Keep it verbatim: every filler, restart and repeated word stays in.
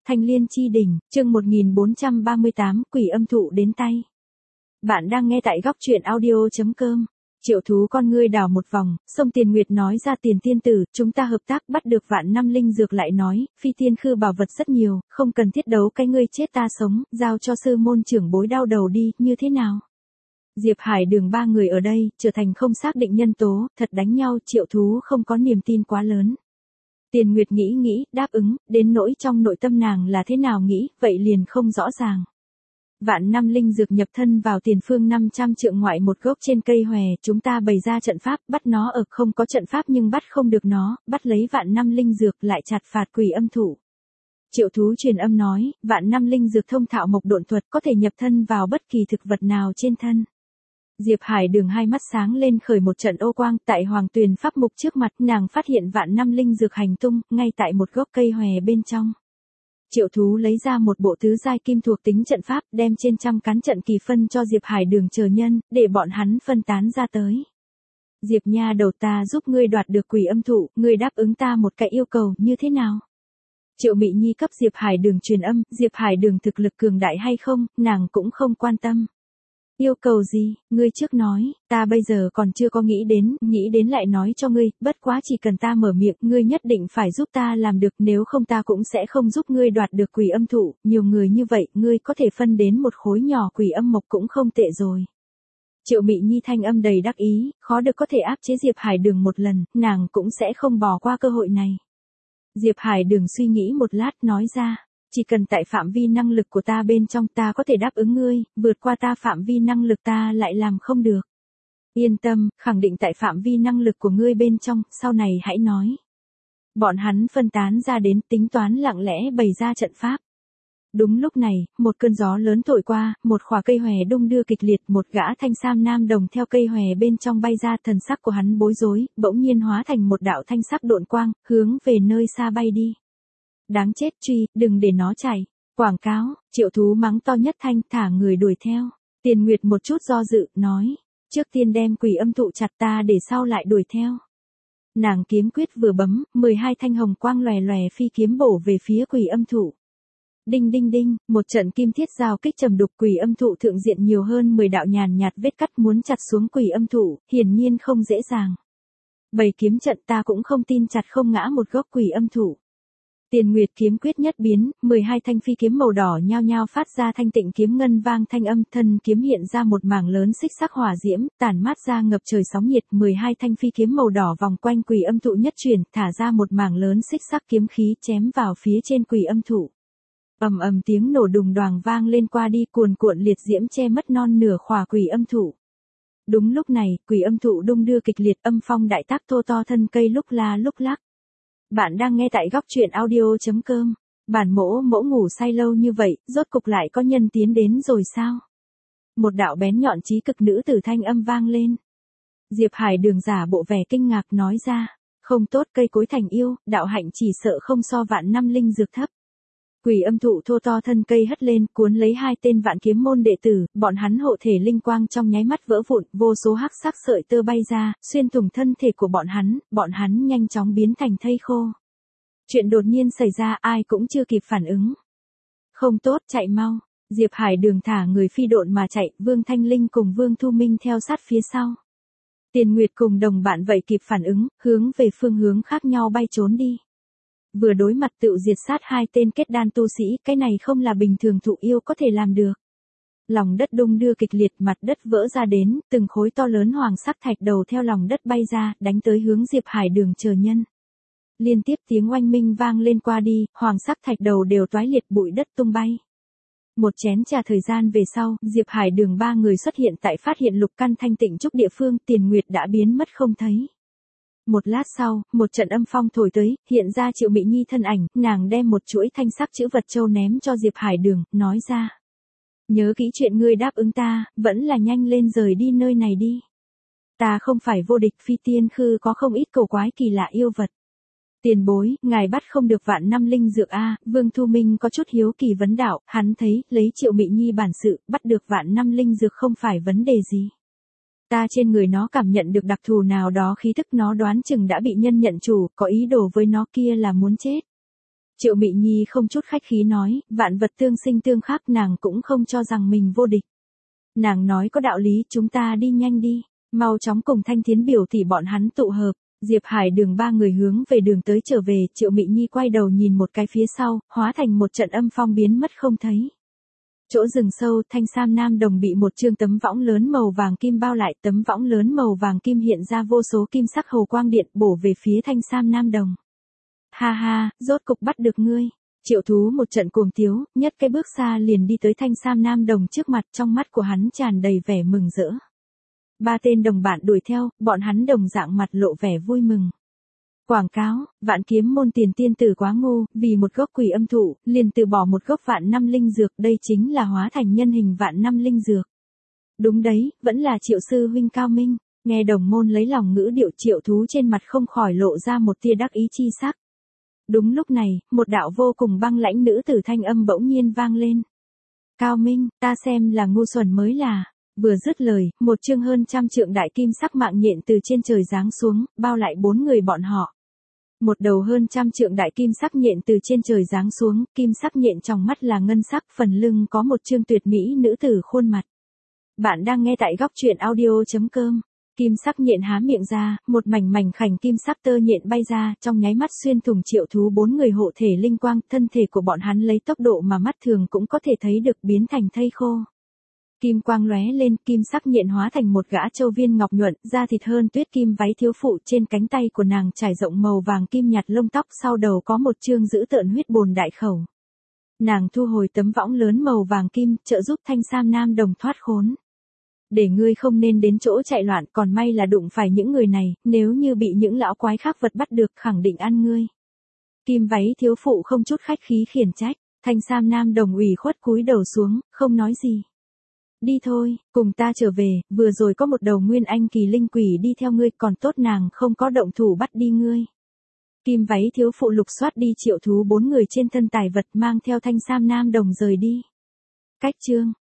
Thanh Liên Chi Đỉnh, chương một nghìn bốn trăm ba mươi tám, quỷ âm thụ đến tay. Bạn đang nghe tại góc truyện audio chấm com. Triệu Thú con ngươi đảo một vòng, Sông Tiền Nguyệt nói ra Tiền tiên tử, chúng ta hợp tác bắt được vạn năm linh dược lại nói, phi tiên khư bảo vật rất nhiều, không cần thiết đấu cái ngươi chết ta sống, giao cho sư môn trưởng bối đau đầu đi, như thế nào? Diệp Hải Đường ba người ở đây, trở thành không xác định nhân tố, thật đánh nhau, Triệu Thú không có niềm tin quá lớn. Tiền Nguyệt nghĩ nghĩ, đáp ứng, đến nỗi trong nội tâm nàng là thế nào nghĩ, vậy liền không rõ ràng. Vạn năm linh dược nhập thân vào tiền phương năm trăm trượng ngoại một gốc trên cây hòe, chúng ta bày ra trận pháp, bắt nó ở, không có trận pháp nhưng bắt không được nó, bắt lấy vạn năm linh dược lại chặt phạt quỷ âm thụ. Triệu Thú truyền âm nói, vạn năm linh dược thông thạo mộc độn thuật có thể nhập thân vào bất kỳ thực vật nào trên thân. Diệp Hải Đường hai mắt sáng lên khởi một trận ô quang, tại Hoàng Tuyền pháp mục trước mặt, nàng phát hiện vạn năm linh dược hành tung, ngay tại một gốc cây hòe bên trong. Triệu Thú lấy ra một bộ tứ giai kim thuộc tính trận pháp, đem trên trăm cán trận kỳ phân cho Diệp Hải Đường chờ nhân, để bọn hắn phân tán ra tới. Diệp nha đầu, ta giúp ngươi đoạt được quỷ âm thụ, ngươi đáp ứng ta một cái yêu cầu, như thế nào? Triệu Mị Nhi cấp Diệp Hải Đường truyền âm, Diệp Hải Đường thực lực cường đại hay không, nàng cũng không quan tâm. Yêu cầu gì, ngươi trước nói, ta bây giờ còn chưa có nghĩ đến, nghĩ đến lại nói cho ngươi, bất quá chỉ cần ta mở miệng, ngươi nhất định phải giúp ta làm được, nếu không ta cũng sẽ không giúp ngươi đoạt được quỷ âm thụ, nhiều người như vậy, ngươi có thể phân đến một khối nhỏ quỷ âm mộc cũng không tệ rồi. Triệu Mị Nhi thanh âm đầy đắc ý, khó được có thể áp chế Diệp Hải Đường một lần, nàng cũng sẽ không bỏ qua cơ hội này. Diệp Hải Đường suy nghĩ một lát nói ra. Chỉ cần tại phạm vi năng lực của ta bên trong ta có thể đáp ứng ngươi, vượt qua ta phạm vi năng lực ta lại làm không được. Yên tâm, khẳng định tại phạm vi năng lực của ngươi bên trong, sau này hãy nói. Bọn hắn phân tán ra đến tính toán lặng lẽ bày ra trận pháp. Đúng lúc này, một cơn gió lớn thổi qua, một khỏa cây hòe đung đưa kịch liệt, một gã thanh sam nam đồng theo cây hòe bên trong bay ra, thần sắc của hắn bối rối, bỗng nhiên hóa thành một đạo thanh sắc độn quang, hướng về nơi xa bay đi. Đáng chết, truy, đừng để nó chạy. Quảng cáo, Triệu Thú mắng to nhất thanh, thả người đuổi theo. Tiền Nguyệt một chút do dự, nói, trước tiên đem quỷ âm thụ chặt ta để sau lại đuổi theo. Nàng kiếm quyết vừa bấm, mười hai thanh hồng quang lòe lòe phi kiếm bổ về phía quỷ âm thụ. Đinh đinh đinh, một trận kim thiết giao kích trầm đục, quỷ âm thụ thượng diện nhiều hơn mười đạo nhàn nhạt vết cắt muốn chặt xuống quỷ âm thụ, hiển nhiên không dễ dàng. Bày kiếm trận ta cũng không tin chặt không ngã một gốc quỷ âm thụ. Tiền Nguyệt kiếm quyết nhất biến, mười hai thanh phi kiếm màu đỏ nhao nhao phát ra thanh tịnh kiếm ngân vang thanh âm, thân kiếm hiện ra một mảng lớn xích sắc hỏa diễm, tản mát ra ngập trời sóng nhiệt, mười hai thanh phi kiếm màu đỏ vòng quanh quỷ âm thụ nhất chuyển, thả ra một mảng lớn xích sắc kiếm khí chém vào phía trên quỷ âm thụ. Ầm ầm tiếng nổ đùng đoàng vang lên, qua đi cuồn cuộn liệt diễm che mất non nửa khỏa quỷ âm thụ. Đúng lúc này, quỷ âm thụ đung đưa kịch liệt, âm phong đại tác, thô to thân cây lúc la lúc lắc. Bạn đang nghe tại góc truyện audio chấm com. Bản mỗ mỗ ngủ say lâu như vậy, rốt cục lại có nhân tiến đến rồi sao? Một đạo bén nhọn chí cực nữ tử thanh âm vang lên. Diệp Hải Đường giả bộ vẻ kinh ngạc nói ra, không tốt, cây cối thành yêu, đạo hạnh chỉ sợ không so vạn năm linh dược thấp. Quỷ âm thụ thô to thân cây hất lên, cuốn lấy hai tên vạn kiếm môn đệ tử, bọn hắn hộ thể linh quang trong nháy mắt vỡ vụn, vô số hắc sắc sợi tơ bay ra, xuyên thủng thân thể của bọn hắn, bọn hắn nhanh chóng biến thành thây khô. Chuyện đột nhiên xảy ra, ai cũng chưa kịp phản ứng. Không tốt, chạy mau. Diệp Hải Đường thả người phi độn mà chạy, Vương Thanh Linh cùng Vương Thu Minh theo sát phía sau. Tiền Nguyệt cùng đồng bạn vậy kịp phản ứng, hướng về phương hướng khác nhau bay trốn đi. Vừa đối mặt tự diệt sát hai tên kết đan tu sĩ, cái này không là bình thường thụ yêu có thể làm được. Lòng đất đung đưa kịch liệt, mặt đất vỡ ra đến, từng khối to lớn hoàng sắc thạch đầu theo lòng đất bay ra, đánh tới hướng Diệp Hải Đường chờ nhân. Liên tiếp tiếng oanh minh vang lên, qua đi, hoàng sắc thạch đầu đều toái liệt, bụi đất tung bay. Một chén trà thời gian về sau, Diệp Hải Đường ba người xuất hiện tại phát hiện lục căn thanh tịnh trúc địa phương, Tiền Nguyệt đã biến mất không thấy. Một lát sau, một trận âm phong thổi tới, hiện ra Triệu Mị Nhi thân ảnh, nàng đem một chuỗi thanh sắc chữ vật châu ném cho Diệp Hải Đường, nói ra. Nhớ kỹ chuyện ngươi đáp ứng ta, vẫn là nhanh lên rời đi nơi này đi. Ta không phải vô địch, phi tiên khư có không ít cổ quái kỳ lạ yêu vật. Tiền bối, ngài bắt không được vạn năm linh dược a? Vương Thu Minh có chút hiếu kỳ vấn đạo, hắn thấy, lấy Triệu Mị Nhi bản sự, bắt được vạn năm linh dược không phải vấn đề gì. Ta trên người nó cảm nhận được đặc thù nào đó khí tức, nó đoán chừng đã bị nhân nhận chủ, có ý đồ với nó kia là muốn chết. Triệu Mị Nhi không chút khách khí nói, vạn vật tương sinh tương khắc, nàng cũng không cho rằng mình vô địch. Nàng nói có đạo lý, chúng ta đi nhanh đi, mau chóng cùng Thanh Thiến biểu tỷ bọn hắn tụ hợp. Diệp Hải Đường ba người hướng về đường tới trở về, Triệu Mị Nhi quay đầu nhìn một cái phía sau, hóa thành một trận âm phong biến mất không thấy. Chỗ rừng sâu, Thanh Sam Nam Đồng bị một trương tấm võng lớn màu vàng kim bao lại, tấm võng lớn màu vàng kim hiện ra vô số kim sắc hầu quang điện bổ về phía Thanh Sam Nam Đồng. Ha ha, rốt cục bắt được ngươi. Triệu Thú một trận cuồng tiếu, nhất cái bước xa liền đi tới Thanh Sam Nam Đồng trước mặt, trong mắt của hắn tràn đầy vẻ mừng rỡ. Ba tên đồng bạn đuổi theo, bọn hắn đồng dạng mặt lộ vẻ vui mừng. Quảng cáo, Vạn Kiếm môn Tiền tiên tử quá ngu, vì một gốc quỷ âm thụ, liền từ bỏ một gốc vạn năm linh dược, đây chính là hóa thành nhân hình vạn năm linh dược. Đúng đấy, vẫn là Triệu sư huynh cao minh. Nghe đồng môn lấy lòng ngữ điệu, Triệu Thú trên mặt không khỏi lộ ra một tia đắc ý chi sắc. Đúng lúc này, một đạo vô cùng băng lãnh nữ tử thanh âm bỗng nhiên vang lên. Cao minh, ta xem là ngu xuẩn mới là. Vừa dứt lời, một chương hơn trăm trượng đại kim sắc mạng nhện từ trên trời giáng xuống, bao lại bốn người bọn họ. Một đầu hơn trăm trượng đại kim sắc nhện từ trên trời giáng xuống, kim sắc nhện trong mắt là ngân sắc, phần lưng có một chương tuyệt mỹ nữ tử khuôn mặt. Bạn đang nghe tại góc truyện audio chấm com. Kim sắc nhện há miệng ra, một mảnh mảnh khảnh kim sắc tơ nhện bay ra, trong nháy mắt xuyên thủng Triệu Thú bốn người hộ thể linh quang, thân thể của bọn hắn lấy tốc độ mà mắt thường cũng có thể thấy được biến thành thây khô. Kim quang lóe lên, kim sắc nhện hóa thành một gã châu viên ngọc nhuận, da thịt hơn tuyết kim váy thiếu phụ, trên cánh tay của nàng trải rộng màu vàng kim nhạt lông tóc, sau đầu có một chương dữ tợn huyết bồn đại khẩu. Nàng thu hồi tấm võng lớn màu vàng kim, trợ giúp Thanh Sam Nam Đồng thoát khốn. Để ngươi không nên đến chỗ chạy loạn, còn may là đụng phải những người này, nếu như bị những lão quái khác vật bắt được khẳng định ăn ngươi. Kim váy thiếu phụ không chút khách khí khiển trách, Thanh Sam Nam Đồng ủy khuất cúi đầu xuống, không nói gì. Đi thôi, cùng ta trở về, vừa rồi có một đầu nguyên anh kỳ linh quỷ đi theo ngươi, còn tốt nàng không có động thủ bắt đi ngươi. Kim váy thiếu phụ lục soát đi Triệu Thú bốn người trên thân tài vật, mang theo Thanh Sam Nam Đồng rời đi. Cách chương